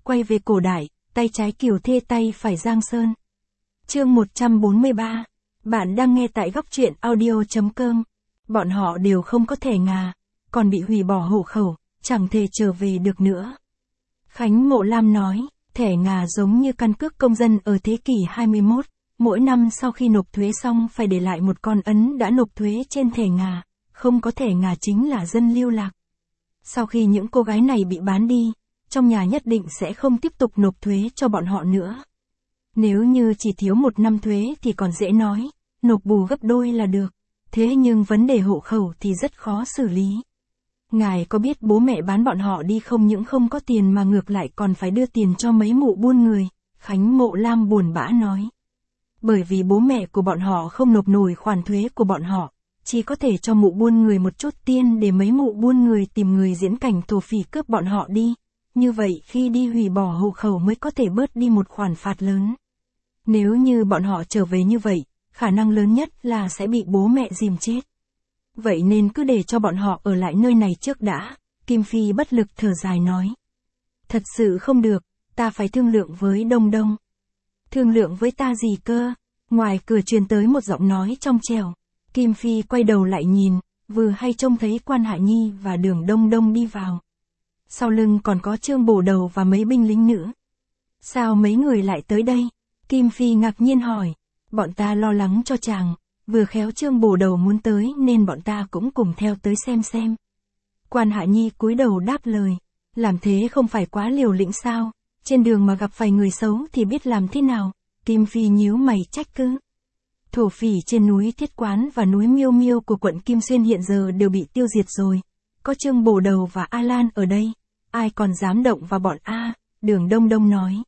quay về cổ đại, tay trái Kiều Thê tay phải Giang Sơn. Chương 143. Bạn đang nghe tại góc truyện audio.com. Bọn họ đều không có thẻ Nga, còn bị hủy bỏ hộ khẩu, chẳng thể trở về được nữa. Khánh Mộ Lam nói, thẻ Nga giống như căn cước công dân ở thế kỷ 21, mỗi năm sau khi nộp thuế xong phải để lại một con ấn đã nộp thuế trên thẻ Nga, không có thẻ Nga chính là dân lưu lạc. Sau khi những cô gái này bị bán đi, trong nhà nhất định sẽ không tiếp tục nộp thuế cho bọn họ nữa. Nếu như chỉ thiếu 1 năm thuế thì còn dễ nói, nộp bù gấp đôi là được. Thế nhưng vấn đề hộ khẩu thì rất khó xử lý. Ngài có biết bố mẹ bán bọn họ đi không những không có tiền mà ngược lại còn phải đưa tiền cho mấy mụ buôn người, Khánh Mộ Lam buồn bã nói. Bởi vì bố mẹ của bọn họ không nộp nổi khoản thuế của bọn họ, chỉ có thể cho mụ buôn người một chút tiền để mấy mụ buôn người tìm người diễn cảnh thổ phỉ cướp bọn họ đi. Như vậy khi đi hủy bỏ hộ khẩu mới có thể bớt đi một khoản phạt lớn. Nếu như bọn họ trở về như vậy, khả năng lớn nhất là sẽ bị bố mẹ dìm chết. Vậy nên cứ để cho bọn họ ở lại nơi này trước đã, Kim Phi bất lực thở dài nói. Thật sự không được, ta phải thương lượng với Đông Đông. Thương lượng với ta gì cơ? Ngoài cửa truyền tới một giọng nói trong trẻo. Kim Phi quay đầu lại nhìn, vừa hay trông thấy Quan Hạ Nhi và Đường Đông Đông đi vào. Sau lưng còn có Trương Bổ Đầu và mấy binh lính nữ. Sao mấy người lại tới đây? Kim Phi ngạc nhiên hỏi. Bọn ta lo lắng cho chàng, vừa khéo Trương Bổ Đầu muốn tới nên bọn ta cũng cùng theo tới xem. Quan Hạ Nhi cúi đầu đáp lời. Làm thế không phải quá liều lĩnh sao? Trên đường mà gặp phải người xấu thì biết làm thế nào? Kim Phi nhíu mày trách cứ. Thổ phỉ trên núi Thiết Quán và núi Miêu Miêu của quận Kim Xuyên hiện giờ đều bị tiêu diệt rồi. Có Trương Bổ Đầu và A Lan ở đây, ai còn dám động vào bọn A, Đường Đông Đông nói.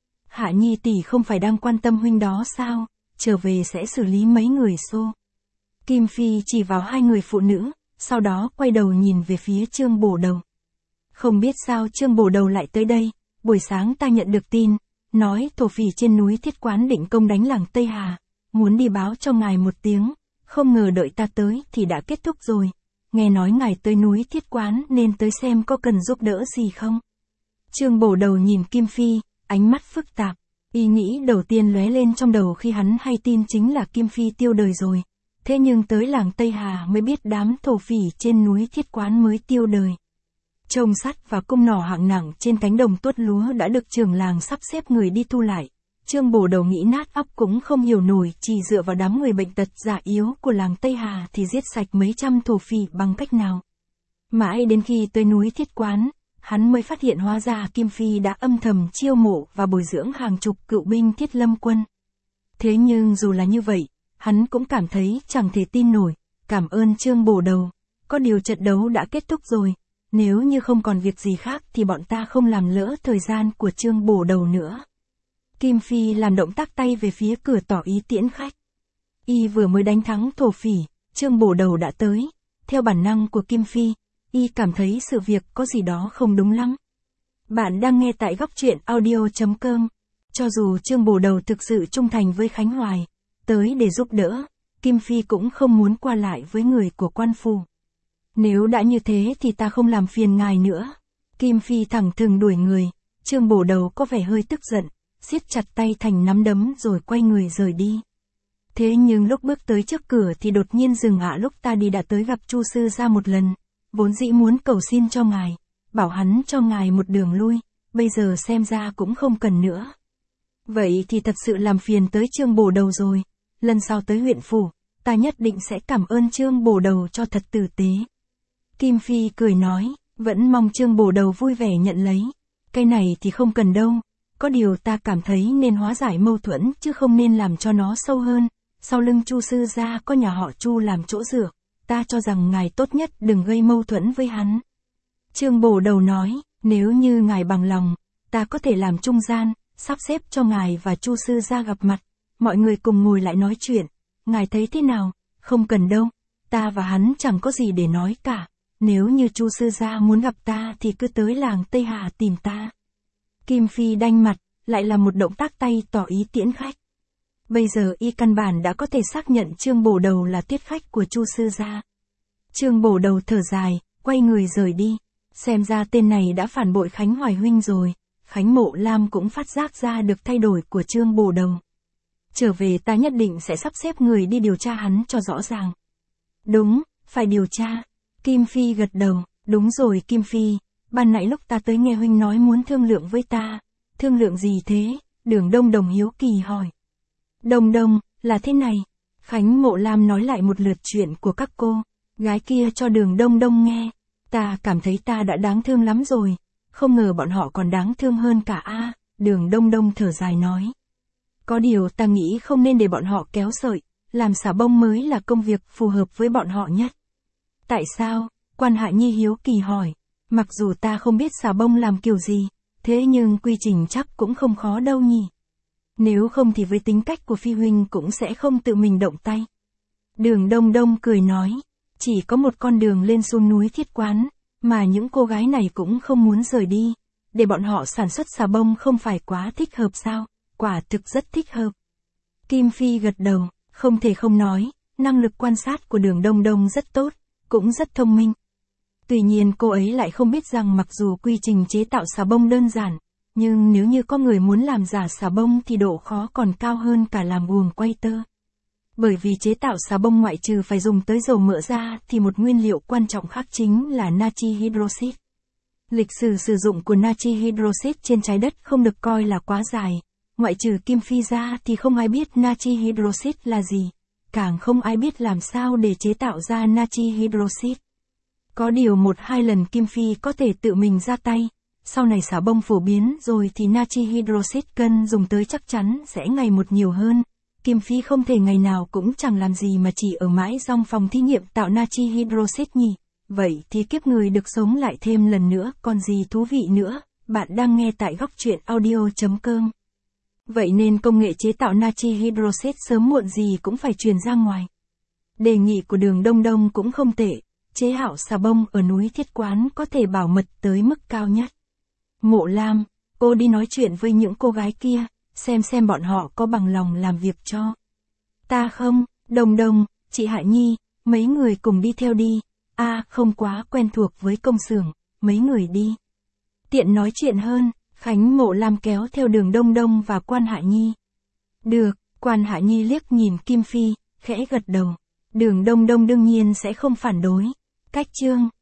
Hạ Nhi tỷ không phải đang quan tâm huynh đó sao, trở về sẽ xử lý mấy người xô. Kim Phi chỉ vào 2 người phụ nữ, sau đó quay đầu nhìn về phía Trương Bổ Đầu. Không biết sao Trương Bổ Đầu lại tới đây, buổi sáng ta nhận được tin, nói thổ phỉ trên núi Thiết Quán định công đánh làng Tây Hà, muốn đi báo cho ngài một tiếng, không ngờ đợi ta tới thì đã kết thúc rồi. Nghe nói ngài tới núi Thiết Quán nên tới xem có cần giúp đỡ gì không. Trương Bổ Đầu nhìn Kim Phi, ánh mắt phức tạp, ý nghĩ đầu tiên lóe lên trong đầu khi hắn hay tin chính là Kim Phi tiêu đời rồi. Thế nhưng tới làng Tây Hà mới biết đám thổ phỉ trên núi Thiết Quán mới tiêu đời. Trông sắt và cung nỏ hạng nặng trên cánh đồng tuốt lúa đã được trưởng làng sắp xếp người đi thu lại. Trương Bổ Đầu nghĩ nát óc cũng không hiểu nổi, chỉ dựa vào đám người bệnh tật già yếu của làng Tây Hà thì giết sạch mấy trăm thổ phỉ bằng cách nào. Mãi đến khi tới núi Thiết Quán, hắn mới phát hiện hóa ra Kim Phi đã âm thầm chiêu mộ và bồi dưỡng hàng chục cựu binh Thiết Lâm quân. Thế nhưng dù là như vậy, hắn cũng cảm thấy chẳng thể tin nổi. Cảm ơn Trương Bổ Đầu, có điều trận đấu đã kết thúc rồi, nếu như không còn việc gì khác thì bọn ta không làm lỡ thời gian của Trương Bổ Đầu nữa. Kim Phi làm động tác tay về phía cửa tỏ ý tiễn khách. Y vừa mới đánh thắng thổ phỉ, Trương Bổ Đầu đã tới. Theo bản năng của Kim Phi, Y cảm thấy sự việc có gì đó không đúng lắm. Bạn đang nghe tại góc truyện audio.com. Cho dù Trương Bổ Đầu thực sự trung thành với Khánh Hoài, tới để giúp đỡ, Kim Phi cũng không muốn qua lại với người của quan phủ. Nếu đã như thế thì ta không làm phiền ngài nữa. Kim Phi thẳng thừng đuổi người. Trương Bổ Đầu có vẻ hơi tức giận, siết chặt tay thành nắm đấm rồi quay người rời đi. Thế nhưng lúc bước tới trước cửa thì đột nhiên dừng ạ. Lúc ta đi đã tới gặp Chu sư gia một lần, vốn dĩ muốn cầu xin cho ngài, bảo hắn cho ngài một đường lui, bây giờ xem ra cũng không cần nữa. Vậy thì thật sự làm phiền tới Trương Bổ Đầu rồi, lần sau tới huyện phủ, ta nhất định sẽ cảm ơn Trương Bổ Đầu cho thật tử tế. Kim Phi cười nói, vẫn mong Trương Bổ Đầu vui vẻ nhận lấy. Cái này thì không cần đâu, có điều ta cảm thấy nên hóa giải mâu thuẫn chứ không nên làm cho nó sâu hơn. Sau lưng Chu sư gia có nhà họ Chu làm chỗ dựa, ta cho rằng ngài tốt nhất đừng gây mâu thuẫn với hắn. Trương Bổ Đầu nói, nếu như ngài bằng lòng, ta có thể làm trung gian, sắp xếp cho ngài và Chu sư gia gặp mặt, mọi người cùng ngồi lại nói chuyện. Ngài thấy thế nào? Không cần đâu, ta và hắn chẳng có gì để nói cả. Nếu như Chu sư gia muốn gặp ta thì cứ tới làng Tây Hà tìm ta. Kim Phi đanh mặt, lại là một động tác tay tỏ ý tiễn khách. Bây giờ y căn bản đã có thể xác nhận Trương Bổ Đầu là tiết khách của Chu sư gia. Trương Bổ Đầu thở dài, quay người rời đi. Xem ra tên này đã phản bội Khánh Hoài huynh rồi. Khánh Mộ Lam cũng phát giác ra được thay đổi của Trương Bồ Đầu. Trở về ta nhất định sẽ sắp xếp người đi điều tra hắn cho rõ ràng. Đúng, phải điều tra. Kim Phi gật đầu, đúng rồi Kim Phi, ban nãy lúc ta tới nghe huynh nói muốn thương lượng với ta. Thương lượng gì thế? Đường Đông Đồng hiếu kỳ hỏi. Đông Đông, là thế này. Khánh Mộ Lam nói lại một lượt chuyện của các cô gái kia cho Đường Đông Đông nghe. Ta cảm thấy ta đã đáng thương lắm rồi, không ngờ bọn họ còn đáng thương hơn cả a. Đường Đông Đông thở dài nói. Có điều ta nghĩ không nên để bọn họ kéo sợi, làm xà bông mới là công việc phù hợp với bọn họ nhất. Tại sao? Quan Hạ Nhi hiếu kỳ hỏi. Mặc dù ta không biết xà bông làm kiểu gì, thế nhưng quy trình chắc cũng không khó đâu nhỉ. Nếu không thì với tính cách của Phi huynh cũng sẽ không tự mình động tay. Đường Đông Đông cười nói, chỉ có một con đường lên xuống núi Thiết Quán, mà những cô gái này cũng không muốn rời đi, để bọn họ sản xuất xà bông không phải quá thích hợp sao? Quả thực rất thích hợp. Kim Phi gật đầu, không thể không nói, năng lực quan sát của Đường Đông Đông rất tốt, cũng rất thông minh. Tuy nhiên cô ấy lại không biết rằng mặc dù quy trình chế tạo xà bông đơn giản, nhưng nếu như có người muốn làm giả xà bông thì độ khó còn cao hơn cả làm guồng quay tơ. Bởi vì chế tạo xà bông ngoại trừ phải dùng tới dầu mỡ ra thì một nguyên liệu quan trọng khác chính là natri hydroxit. Lịch sử sử dụng của natri hydroxit trên trái đất không được coi là quá dài, ngoại trừ Kim Phi ra thì không ai biết natri hydroxit là gì, càng không ai biết làm sao để chế tạo ra natri hydroxit. Có điều 1-2 lần Kim Phi có thể tự mình ra tay, sau này xà bông phổ biến rồi thì natri hydroxit cần dùng tới chắc chắn sẽ ngày một nhiều hơn. Kim Phi không thể ngày nào cũng chẳng làm gì mà chỉ ở mãi trong phòng thí nghiệm tạo natri hydroxit nhỉ. Vậy thì kiếp người được sống lại thêm lần nữa còn gì thú vị nữa. Bạn đang nghe tại Góc Truyện Audio.com. Vậy nên công nghệ chế tạo natri hydroxit sớm muộn gì cũng phải truyền ra ngoài. Đề nghị của Đường Đông Đông cũng không tệ, chế hảo xà bông ở núi Thiết Quán có thể bảo mật tới mức cao nhất. Mộ Lam, cô đi nói chuyện với những cô gái kia, xem bọn họ có bằng lòng làm việc cho ta không. Đông Đông, chị Hạ Nhi, mấy người cùng đi theo đi. Không quá quen thuộc với công xưởng, mấy người đi. Tiện nói chuyện hơn. Khánh Mộ Lam kéo theo Đường Đông Đông và Quan Hạ Nhi. Được, Quan Hạ Nhi liếc nhìn Kim Phi, khẽ gật đầu. Đường Đông Đông đương nhiên sẽ không phản đối. Cách chương